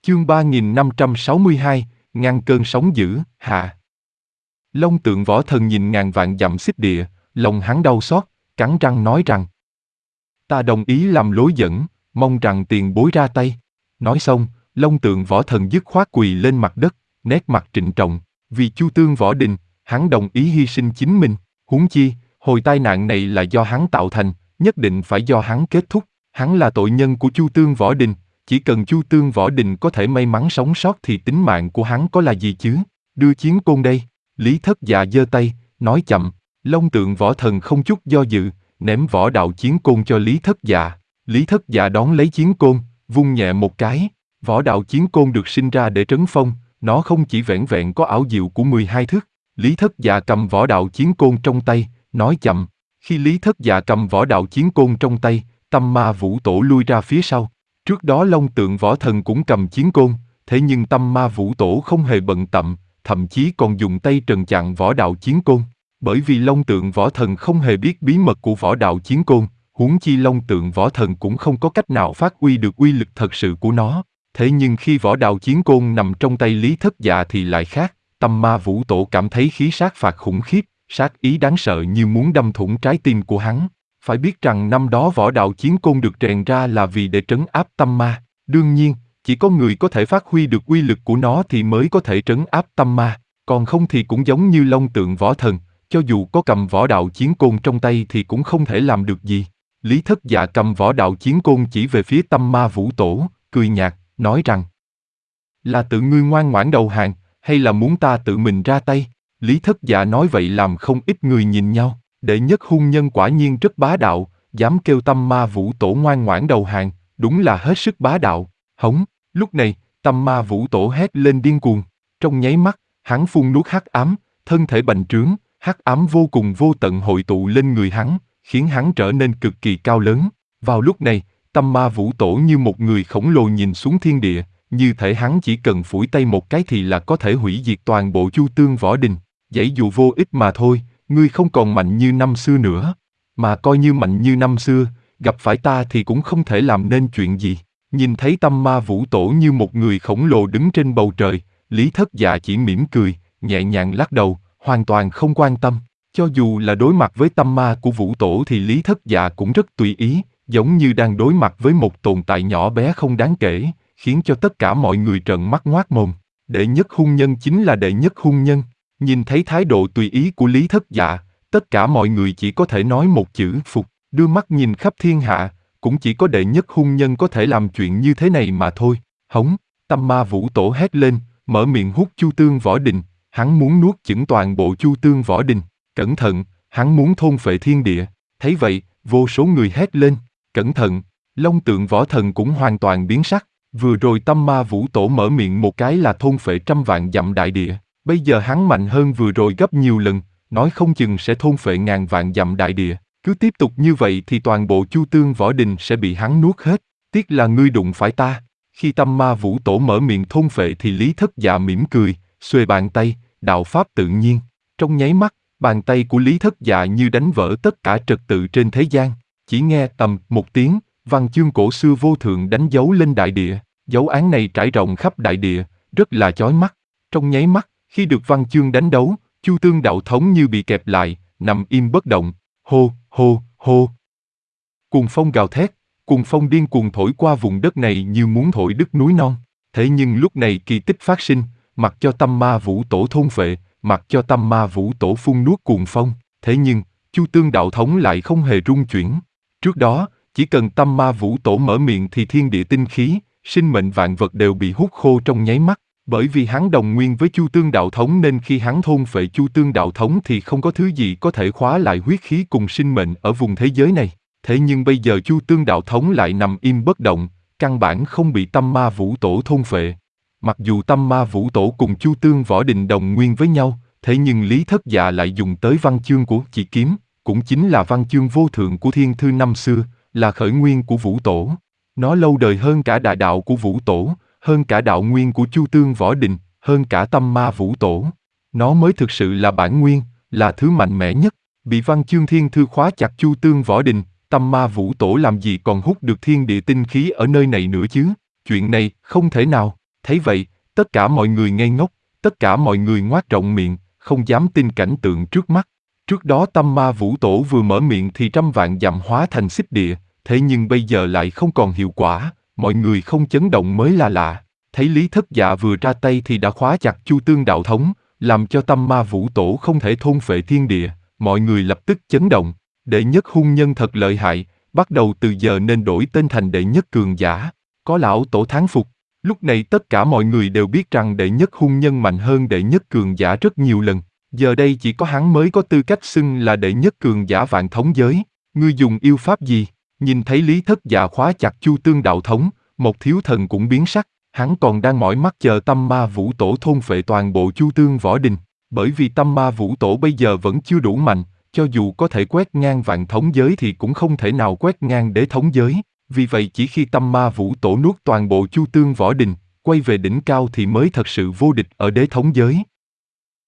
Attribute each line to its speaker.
Speaker 1: Chương 3562, ngăn cơn sóng dữ, hạ. Long Tượng Võ Thần nhìn ngàn vạn dặm xích địa, lòng hắn đau xót, cắn răng nói rằng: Ta đồng ý làm lối dẫn, mong rằng tiền bối ra tay. Nói xong, Long Tượng Võ Thần dứt khoát quỳ lên mặt đất, nét mặt trịnh trọng, vì Chu Tương Võ Đình, hắn đồng ý hy sinh chính mình, huống chi, hồi tai nạn này là do hắn tạo thành, nhất định phải do hắn kết thúc, hắn là tội nhân của Chu Tương Võ Đình, chỉ cần Chu Tương Võ Đình có thể may mắn sống sót thì tính mạng của hắn có là gì chứ, đưa chiến côn đây. Lý Thất Dạ giơ tay, nói chậm. Long Tượng Võ Thần không chút do dự, ném võ đạo chiến côn cho Lý Thất Dạ. Lý Thất Dạ đón lấy chiến côn, vung nhẹ một cái. Võ đạo chiến côn được sinh ra để trấn phong, nó không chỉ vẻn vẹn có ảo diệu của 12 thước. Lý Thất Dạ cầm võ đạo chiến côn trong tay, nói chậm. Khi Lý Thất Dạ cầm võ đạo chiến côn trong tay, Tâm Ma Vũ Tổ lui ra phía sau. Trước đó Long Tượng Võ Thần cũng cầm chiến côn, thế nhưng Tâm Ma Vũ Tổ không hề bận tâm, thậm chí còn dùng tay trần chặn võ đạo chiến côn. Bởi vì Long Tượng Võ Thần không hề biết bí mật của võ đạo chiến côn, huống chi Long Tượng Võ Thần cũng không có cách nào phát huy được uy lực thật sự của nó. Thế nhưng khi võ đạo chiến côn nằm trong tay Lý Thất Dạ thì lại khác, Tâm Ma Vũ Tổ cảm thấy khí sát phạt khủng khiếp, sát ý đáng sợ như muốn đâm thủng trái tim của hắn. Phải biết rằng năm đó võ đạo chiến côn được rèn ra là vì để trấn áp tâm ma, đương nhiên, chỉ có người có thể phát huy được uy lực của nó thì mới có thể trấn áp tâm ma, còn không thì cũng giống như Long Tượng Võ Thần, cho dù có cầm võ đạo chiến côn trong tay thì cũng không thể làm được gì. Lý Thất Dạ cầm võ đạo chiến côn chỉ về phía Tâm Ma Vũ Tổ, cười nhạt, nói rằng: Là tự ngươi ngoan ngoãn đầu hàng, hay là muốn ta tự mình ra tay? Lý Thất Dạ nói vậy làm không ít người nhìn nhau. Đệ nhất hung nhân quả nhiên rất bá đạo, dám kêu Tâm Ma Vũ Tổ ngoan ngoãn đầu hàng, đúng là hết sức bá đạo. Hống, lúc này, Tâm Ma Vũ Tổ hét lên điên cuồng. Trong nháy mắt, hắn phun nuốt hắc ám, thân thể bành trướng, hắc ám vô cùng vô tận hội tụ lên người hắn, khiến hắn trở nên cực kỳ cao lớn. Vào lúc này, Tâm Ma Vũ Tổ như một người khổng lồ nhìn xuống thiên địa, như thể hắn chỉ cần phủi tay một cái thì là có thể hủy diệt toàn bộ Chu Tương Võ Đình. Dẫu dù vô ích mà thôi. Ngươi không còn mạnh như năm xưa nữa, mà coi như mạnh như năm xưa, gặp phải ta thì cũng không thể làm nên chuyện gì. Nhìn thấy Tâm Ma Vũ Tổ như một người khổng lồ đứng trên bầu trời, Lý Thất Dạ chỉ mỉm cười, nhẹ nhàng lắc đầu, hoàn toàn không quan tâm. Cho dù là đối mặt với tâm ma của Vũ Tổ thì Lý Thất Dạ cũng rất tùy ý, giống như đang đối mặt với một tồn tại nhỏ bé không đáng kể, khiến cho tất cả mọi người trợn mắt ngoác mồm. Đệ nhất hung nhân chính là đệ nhất hung nhân. Nhìn thấy thái độ tùy ý của Lý Thất Dạ, tất cả mọi người chỉ có thể nói một chữ phục, đưa mắt nhìn khắp thiên hạ, cũng chỉ có đệ nhất hung nhân có thể làm chuyện như thế này mà thôi. Hống, Tâm Ma Vũ Tổ hét lên, mở miệng hút Chu Tương Võ Đình, hắn muốn nuốt chửng toàn bộ Chu Tương Võ Đình. Cẩn thận, hắn muốn thôn phệ thiên địa. Thấy vậy, vô số người hét lên, cẩn thận. Long Tượng Võ Thần cũng hoàn toàn biến sắc. Vừa rồi Tâm Ma Vũ Tổ mở miệng một cái là thôn phệ trăm vạn dặm đại địa. Bây giờ hắn mạnh hơn vừa rồi gấp nhiều lần, nói không chừng sẽ thôn phệ ngàn vạn dặm đại địa. Cứ tiếp tục như vậy thì toàn bộ Chu Tương Võ Đình sẽ bị hắn nuốt hết. Tiếc là ngươi đụng phải ta. Khi Tâm Ma Vũ Tổ mở miệng thôn phệ thì Lý Thất Dạ mỉm cười, xuề bàn tay, đạo pháp tự nhiên. Trong nháy mắt, bàn tay của Lý Thất Dạ như đánh vỡ tất cả trật tự trên thế gian. Chỉ nghe tầm một tiếng, văn chương cổ xưa vô thượng đánh dấu lên đại địa. Dấu án này trải rộng khắp đại địa, rất là chói mắt. Trong nháy mắt, khi được văn chương đánh đấu, Chu Tương đạo thống như bị kẹp lại, nằm im bất động. Hô, hô, hô. Cuồng phong gào thét, cuồng phong điên cuồng thổi qua vùng đất này như muốn thổi đứt núi non. Thế nhưng lúc này kỳ tích phát sinh, mặc cho Tâm Ma Vũ Tổ thôn phệ, mặc cho Tâm Ma Vũ Tổ phun nuốt cuồng phong. Thế nhưng, Chu Tương đạo thống lại không hề rung chuyển. Trước đó, chỉ cần Tâm Ma Vũ Tổ mở miệng thì thiên địa tinh khí, sinh mệnh vạn vật đều bị hút khô trong nháy mắt. Bởi vì hắn đồng nguyên với Chu Tương đạo thống nên khi hắn thôn phệ Chu Tương đạo thống thì không có thứ gì có thể khóa lại huyết khí cùng sinh mệnh ở vùng thế giới này. Thế nhưng bây giờ Chu Tương đạo thống lại nằm im bất động, căn bản không bị Tâm Ma Vũ Tổ thôn phệ. Mặc dù Tâm Ma Vũ Tổ cùng Chu Tương Võ Đình đồng nguyên với nhau, thế nhưng Lý Thất Dạ lại dùng tới văn chương của Chỉ Kiếm, cũng chính là văn chương vô thượng của Thiên Thư năm xưa, là khởi nguyên của Vũ Tổ. Nó lâu đời hơn cả đại đạo của Vũ Tổ, hơn cả đạo nguyên của Chu Tương Võ Đình, hơn cả Tâm Ma Vũ Tổ. Nó mới thực sự là bản nguyên, là thứ mạnh mẽ nhất. Bị văn chương thiên thư khóa chặt Chu Tương Võ Đình, Tâm Ma Vũ Tổ làm gì còn hút được thiên địa tinh khí ở nơi này nữa chứ? Chuyện này không thể nào. Thấy vậy, tất cả mọi người ngây ngốc, tất cả mọi người ngoác rộng miệng, không dám tin cảnh tượng trước mắt. Trước đó Tâm Ma Vũ Tổ vừa mở miệng thì trăm vạn dặm hóa thành xích địa, thế nhưng bây giờ lại không còn hiệu quả, mọi người không chấn động mới là lạ. Thấy Lý Thất Dạ vừa ra tay thì đã khóa chặt Chu Tương đạo thống, làm cho Tâm Ma Vũ Tổ không thể thôn phệ thiên địa, mọi người lập tức chấn động. Đệ nhất hung nhân thật lợi hại, bắt đầu từ giờ nên đổi tên thành đệ nhất cường giả. Có lão tổ thán phục. Lúc này tất cả mọi người đều biết rằng đệ nhất hung nhân mạnh hơn đệ nhất cường giả rất nhiều lần. Giờ đây chỉ có hắn mới có tư cách xưng là đệ nhất cường giả vạn thống giới. Ngươi dùng yêu pháp gì? Nhìn thấy Lý Thất Dạ khóa chặt Chu Tương đạo thống, một thiếu thần cũng biến sắc. Hắn còn đang mỏi mắt chờ Tâm Ma Vũ Tổ thôn phệ toàn bộ Chu Tương võ đình. Bởi vì Tâm Ma Vũ Tổ bây giờ vẫn chưa đủ mạnh, cho dù có thể quét ngang vạn thống giới thì cũng không thể nào quét ngang đế thống giới. Vì vậy chỉ khi Tâm Ma Vũ Tổ nuốt toàn bộ Chu Tương võ đình, quay về đỉnh cao thì mới thật sự vô địch ở đế thống giới.